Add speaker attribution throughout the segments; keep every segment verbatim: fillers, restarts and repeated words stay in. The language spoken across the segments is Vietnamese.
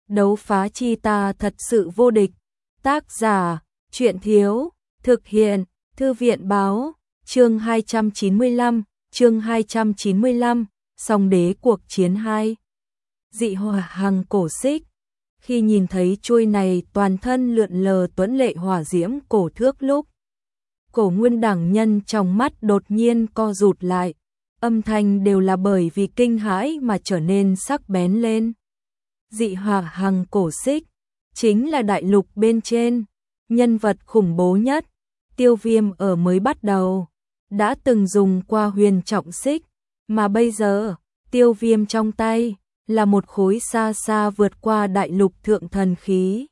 Speaker 1: Đấu phá chi ta thật sự vô địch. Tác giả, Truyện Thiếu, thực hiện, Thư viện Báo, chương hai trăm chín mươi lăm, chương hai trăm chín mươi lăm, Song đế cuộc chiến hai. Dị hỏa hằng cổ xích. Khi nhìn thấy chuôi này toàn thân lượn lờ tuấn lệ hỏa diễm cổ thước lúc, Cổ Nguyên đẳng nhân trong mắt đột nhiên co rụt lại, âm thanh đều là bởi vì kinh hãi mà trở nên sắc bén lên. Dị hỏa hằng cổ xích chính là đại lục bên trên nhân vật khủng bố nhất. Tiêu Viêm ở mới bắt đầu đã từng dùng qua huyền trọng xích, mà bây giờ Tiêu Viêm trong tay là một khối xa xa vượt qua đại lục thượng thần khí.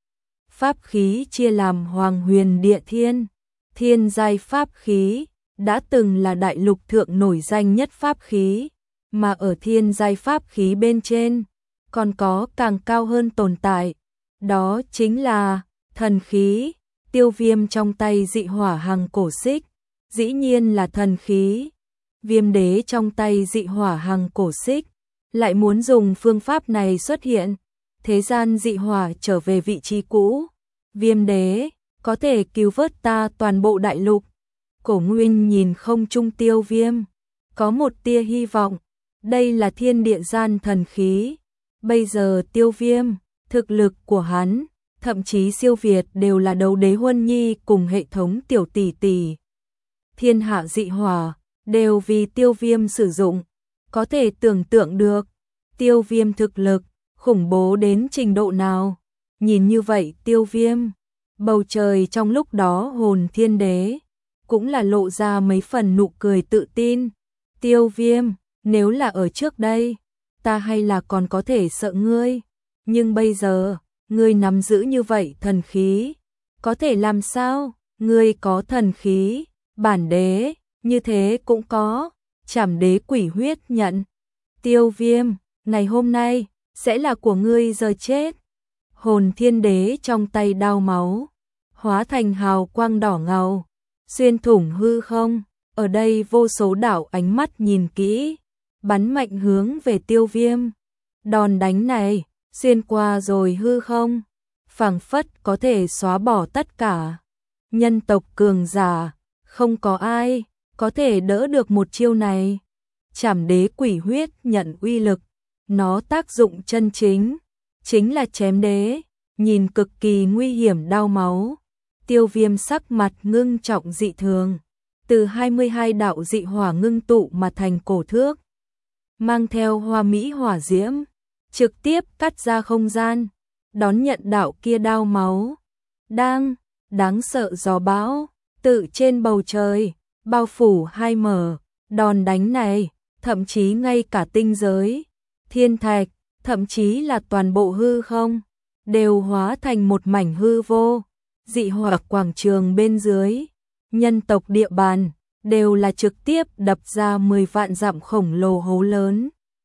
Speaker 1: Pháp khí chia làm Hoàng Huyền Địa Thiên, thiên giai pháp khí, đã từng là đại lục thượng nổi danh nhất pháp khí, mà ở thiên giai pháp khí bên trên còn có càng cao hơn tồn tại, đó chính là thần khí. Tiêu Viêm trong tay dị hỏa hằng cổ xích, dĩ nhiên là thần khí. Viêm đế trong tay dị hỏa hằng cổ xích, lại muốn dùng phương pháp này xuất hiện, thế gian dị hỏa trở về vị trí cũ. Viêm đế, có thể cứu vớt ta toàn bộ đại lục. Cổ Nguyên nhìn không trung Tiêu Viêm, có một tia hy vọng. Đây là thiên địa gian thần khí. Bây giờ Tiêu Viêm, thực lực của hắn thậm chí siêu việt đều là đấu đế Huân Nhi cùng hệ thống tiểu tỷ tỷ. Thiên hạ dị hỏa đều vì Tiêu Viêm sử dụng, có thể tưởng tượng được Tiêu Viêm thực lực khủng bố đến trình độ nào. Nhìn như vậy Tiêu Viêm, bầu trời trong lúc đó Hồn Thiên Đế cũng là lộ ra mấy phần nụ cười tự tin. Tiêu Viêm, nếu là ở trước đây, ta hay là còn có thể sợ ngươi, nhưng bây giờ ngươi nắm giữ như vậy thần khí, có thể làm sao? Ngươi có thần khí, bản đế, như thế cũng có, Trảm Đế Quỷ Huyết nhận. Tiêu Viêm, ngày hôm nay sẽ là của ngươi giờ chết. Hồn Thiên Đế trong tay đao máu hóa thành hào quang đỏ ngầu, xuyên thủng hư không. Ở đây vô số đạo ánh mắt nhìn kỹ, bắn mạnh hướng về Tiêu Viêm. Đòn đánh này xuyên qua rồi hư không, phảng phất có thể xóa bỏ tất cả. Nhân tộc cường giả, không có ai có thể đỡ được một chiêu này. Trảm Đế Quỷ Huyết nhận uy lực, nó tác dụng chân chính chính là chém đế, nhìn cực kỳ nguy hiểm đao máu. Tiêu Viêm sắc mặt ngưng trọng dị thường, từ hai mươi hai đạo dị hỏa ngưng tụ mà thành cổ thước, mang theo hoa mỹ hỏa diễm, trực tiếp cắt ra không gian, đón nhận đạo kia đao máu. Đang, đáng sợ gió bão, tự trên bầu trời, bao phủ hai mở. Đòn đánh này, thậm chí ngay cả tinh giới, thiên thạch, thậm chí là toàn bộ hư không, đều hóa thành một mảnh hư vô. Dị hỏa quảng trường bên dưới, nhân tộc địa bàn, đều là trực tiếp đập ra mười vạn dặm khổng lồ hố lớn.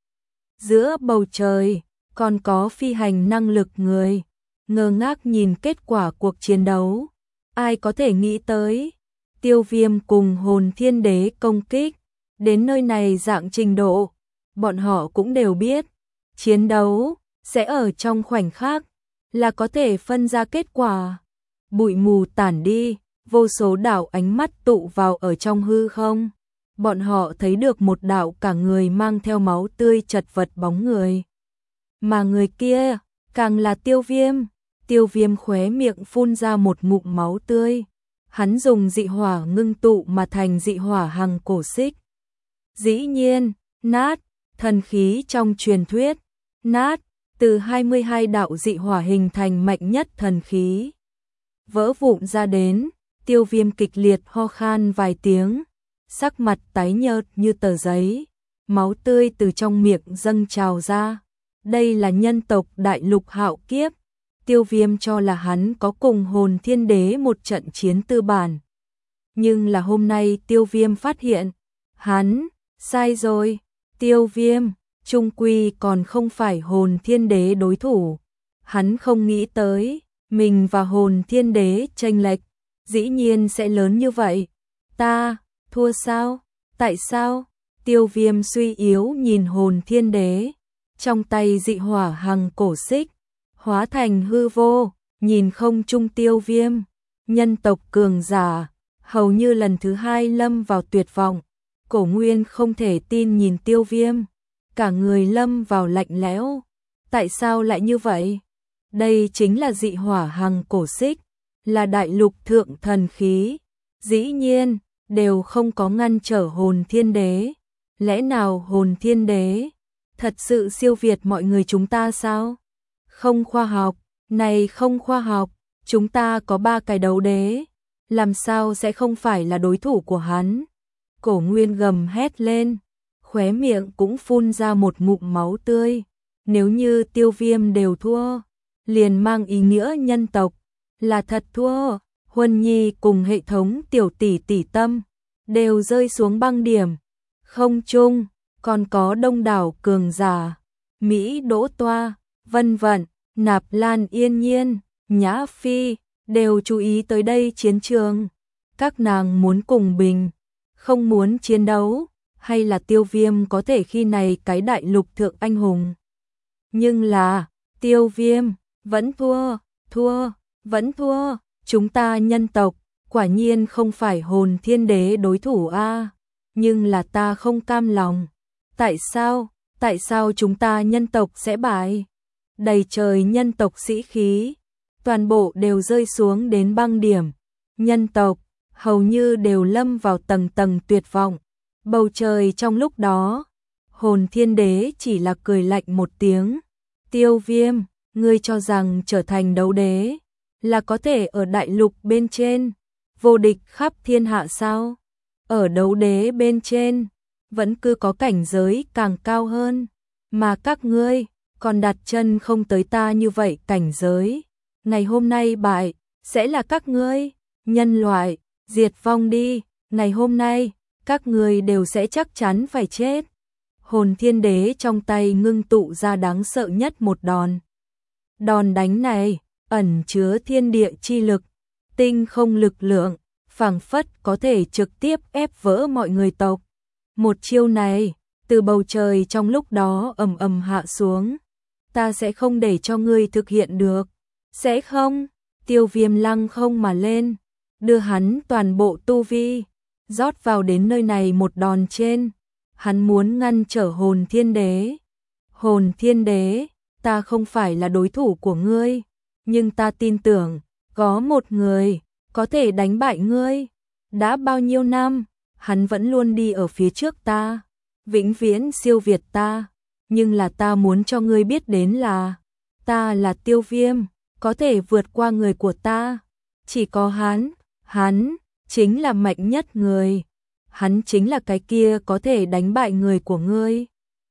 Speaker 1: Giữa bầu trời, còn có phi hành năng lực người, ngơ ngác nhìn kết quả cuộc chiến đấu. Ai có thể nghĩ tới, Tiêu Viêm cùng Hồn Thiên Đế công kích đến nơi này dạng trình độ, bọn họ cũng đều biết, chiến đấu sẽ ở trong khoảnh khắc là có thể phân ra kết quả. Bụi mù tản đi, vô số đạo ánh mắt tụ vào ở trong hư không. Bọn họ thấy được một đạo cả người mang theo máu tươi chật vật bóng người. Mà người kia, càng là Tiêu Viêm. Tiêu Viêm khóe miệng phun ra một ngụm máu tươi. Hắn dùng dị hỏa ngưng tụ mà thành dị hỏa hằng cổ xích. Dĩ nhiên, nát, thần khí trong truyền thuyết, nát, từ hai mươi hai đạo dị hỏa hình thành mạnh nhất thần khí. Vỡ vụn ra đến, Tiêu Viêm kịch liệt ho khan vài tiếng, sắc mặt tái nhợt như tờ giấy, máu tươi từ trong miệng dâng trào ra. Đây là nhân tộc đại lục hạo kiếp. Tiêu Viêm cho là hắn có cùng Hồn Thiên Đế một trận chiến tư bản. Nhưng là hôm nay Tiêu Viêm phát hiện, hắn sai rồi. Tiêu Viêm chung quy còn không phải Hồn Thiên Đế đối thủ. Hắn không nghĩ tới mình và Hồn Thiên Đế chênh lệch dĩ nhiên sẽ lớn như vậy. Ta thua sao? Tại sao? Tiêu Viêm suy yếu nhìn Hồn Thiên Đế, trong tay dị hỏa hằng cổ xích hóa thành hư vô, nhìn không trung Tiêu Viêm, nhân tộc cường giả, hầu như lần thứ hai lâm vào tuyệt vọng. Cổ Nguyên không thể tin nhìn Tiêu Viêm, cả người lâm vào lạnh lẽo. Tại sao lại như vậy? Đây chính là dị hỏa hằng cổ xích, là đại lục thượng thần khí, dĩ nhiên đều không có ngăn trở Hồn Thiên Đế. Lẽ nào Hồn Thiên Đế thật sự siêu việt mọi người chúng ta sao? Không khoa học, này không khoa học, chúng ta có ba cái đấu đế, làm sao sẽ không phải là đối thủ của hắn? Cổ Nguyên gầm hét lên, khóe miệng cũng phun ra một ngụm máu tươi. Nếu như Tiêu Viêm đều thua, liền mang ý nghĩa nhân tộc là thật thua. Huân Nhi cùng hệ thống tiểu tỷ tỷ tâm đều rơi xuống băng điểm. Không chung, còn có đông đảo cường giả, Mỹ Đỗ Toa, Vân Vận, Nạp Lan Yên Nhiên, Nhã Phi, đều chú ý tới đây chiến trường. Các nàng muốn cùng bình, không muốn chiến đấu, hay là Tiêu Viêm có thể khi này cái đại lục thượng anh hùng. Nhưng là, Tiêu Viêm, vẫn thua, thua, vẫn thua, chúng ta nhân tộc, quả nhiên không phải Hồn Thiên Đế đối thủ a. Nhưng là ta không cam lòng. Tại sao, tại sao chúng ta nhân tộc sẽ bại? Đầy trời nhân tộc sĩ khí, toàn bộ đều rơi xuống đến băng điểm. Nhân tộc, hầu như đều lâm vào tầng tầng tuyệt vọng. Bầu trời trong lúc đó, Hồn Thiên Đế chỉ là cười lạnh một tiếng. Tiêu Viêm, ngươi cho rằng trở thành đấu đế là có thể ở đại lục bên trên vô địch khắp thiên hạ sao? Ở đấu đế bên trên vẫn cứ có cảnh giới càng cao hơn, mà các ngươi còn đặt chân không tới ta như vậy cảnh giới. Ngày hôm nay bại sẽ là các ngươi, nhân loại, diệt vong đi, ngày hôm nay các ngươi đều sẽ chắc chắn phải chết. Hồn Thiên Đế trong tay ngưng tụ ra đáng sợ nhất một đòn. Đòn đánh này ẩn chứa thiên địa chi lực, tinh không lực lượng, phảng phất có thể trực tiếp ép vỡ mọi người tộc. Một chiêu này, từ bầu trời trong lúc đó ầm ầm hạ xuống. Ta sẽ không để cho ngươi thực hiện được. Sẽ không? Tiêu Viêm lăng không mà lên, đưa hắn toàn bộ tu vi rót vào đến nơi này một đòn trên. Hắn muốn ngăn trở Hồn Thiên Đế. Hồn Thiên Đế, ta không phải là đối thủ của ngươi, nhưng ta tin tưởng có một người có thể đánh bại ngươi. Đã bao nhiêu năm, hắn vẫn luôn đi ở phía trước ta, vĩnh viễn siêu việt ta. Nhưng là ta muốn cho ngươi biết đến là, ta là Tiêu Viêm, có thể vượt qua người của ta. Chỉ có hắn, hắn chính là mạnh nhất người. Hắn chính là cái kia có thể đánh bại người của ngươi.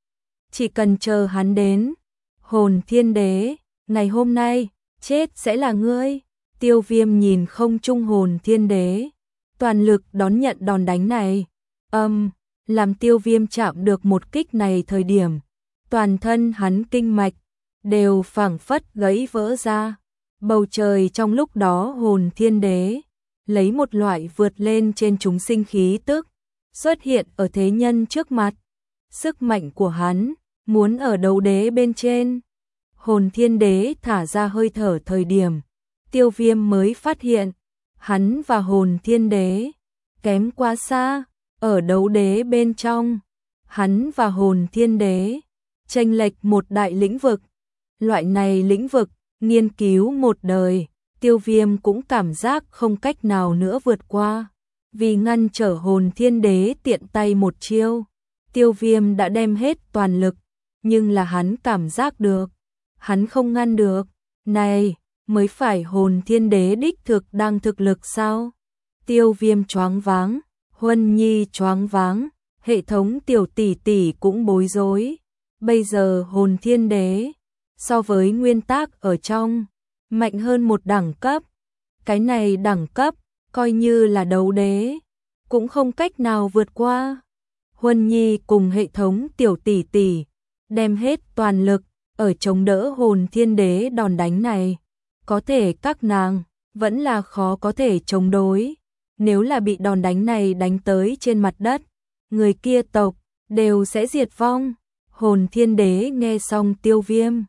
Speaker 1: Chỉ cần chờ hắn đến. Hồn Thiên Đế, ngày hôm nay, chết sẽ là ngươi. Tiêu Viêm nhìn không trung Hồn Thiên Đế, toàn lực đón nhận đòn đánh này. Âm, um, làm Tiêu Viêm chạm được một kích này thời điểm, toàn thân hắn kinh mạch đều phảng phất gãy vỡ ra. Bầu trời trong lúc đó Hồn Thiên Đế lấy một loại vượt lên trên chúng sinh khí tức, xuất hiện ở thế nhân trước mặt. Sức mạnh của hắn muốn ở đấu đế bên trên. Hồn Thiên Đế thả ra hơi thở thời điểm, Tiêu Viêm mới phát hiện hắn và Hồn Thiên Đế kém quá xa. Ở đấu đế bên trong, hắn và Hồn Thiên Đế chênh lệch một đại lĩnh vực. Loại này lĩnh vực nghiên cứu một đời, Tiêu Viêm cũng cảm giác không cách nào nữa vượt qua. Vì ngăn trở Hồn Thiên Đế tiện tay một chiêu, Tiêu Viêm đã đem hết toàn lực, nhưng là hắn cảm giác được, hắn không ngăn được. Này, mới phải Hồn Thiên Đế đích thực đang thực lực sao? Tiêu Viêm choáng váng, Huân Nhi choáng váng, hệ thống tiểu tỷ tỷ cũng bối rối. Bây giờ Hồn Thiên Đế so với nguyên tác ở trong mạnh hơn một đẳng cấp. Cái này đẳng cấp coi như là đấu đế cũng không cách nào vượt qua. Huân Nhi cùng hệ thống tiểu tỷ tỷ đem hết toàn lực ở chống đỡ Hồn Thiên Đế đòn đánh này. Có thể các nàng vẫn là khó có thể chống đối. Nếu là bị đòn đánh này đánh tới trên mặt đất, người kia tộc đều sẽ diệt vong. Hồn Thiên Đế nghe xong Tiêu Viêm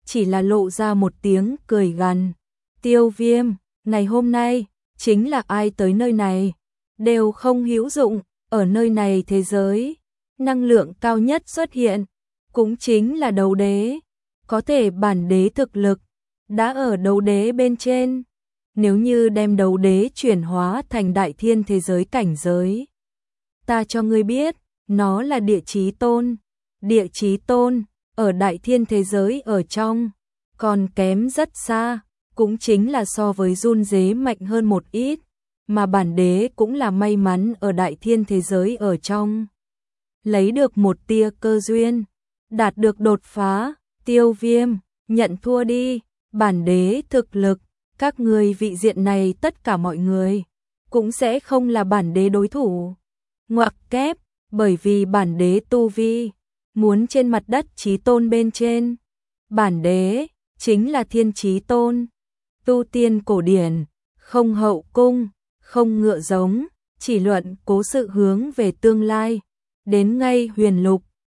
Speaker 1: chỉ là lộ ra một tiếng cười gằn. Tiêu Viêm, ngày hôm nay, chính là ai tới nơi này, đều không hữu dụng, ở nơi này thế giới, năng lượng cao nhất xuất hiện, cũng chính là đấu đế, có thể bản đế thực lực, đã ở đấu đế bên trên, nếu như đem đấu đế chuyển hóa thành đại thiên thế giới cảnh giới. Ta cho ngươi biết, nó là địa chí tôn, địa chí tôn, ở đại thiên thế giới ở trong, còn kém rất xa, cũng chính là so với run dế mạnh hơn một ít, mà bản đế cũng là may mắn ở đại thiên thế giới ở trong. Lấy được một tia cơ duyên, đạt được đột phá, Tiêu Viêm, nhận thua đi, bản đế thực lực, các người vị diện này tất cả mọi người, cũng sẽ không là bản đế đối thủ. Ngoặc kép, bởi vì bản đế tu vi, muốn trên mặt đất chí tôn bên trên. Bản đế, chính là thiên chí tôn, tu tiên cổ điển, không hậu cung, không ngựa giống, chỉ luận cố sự hướng về tương lai, đến ngay huyền lục,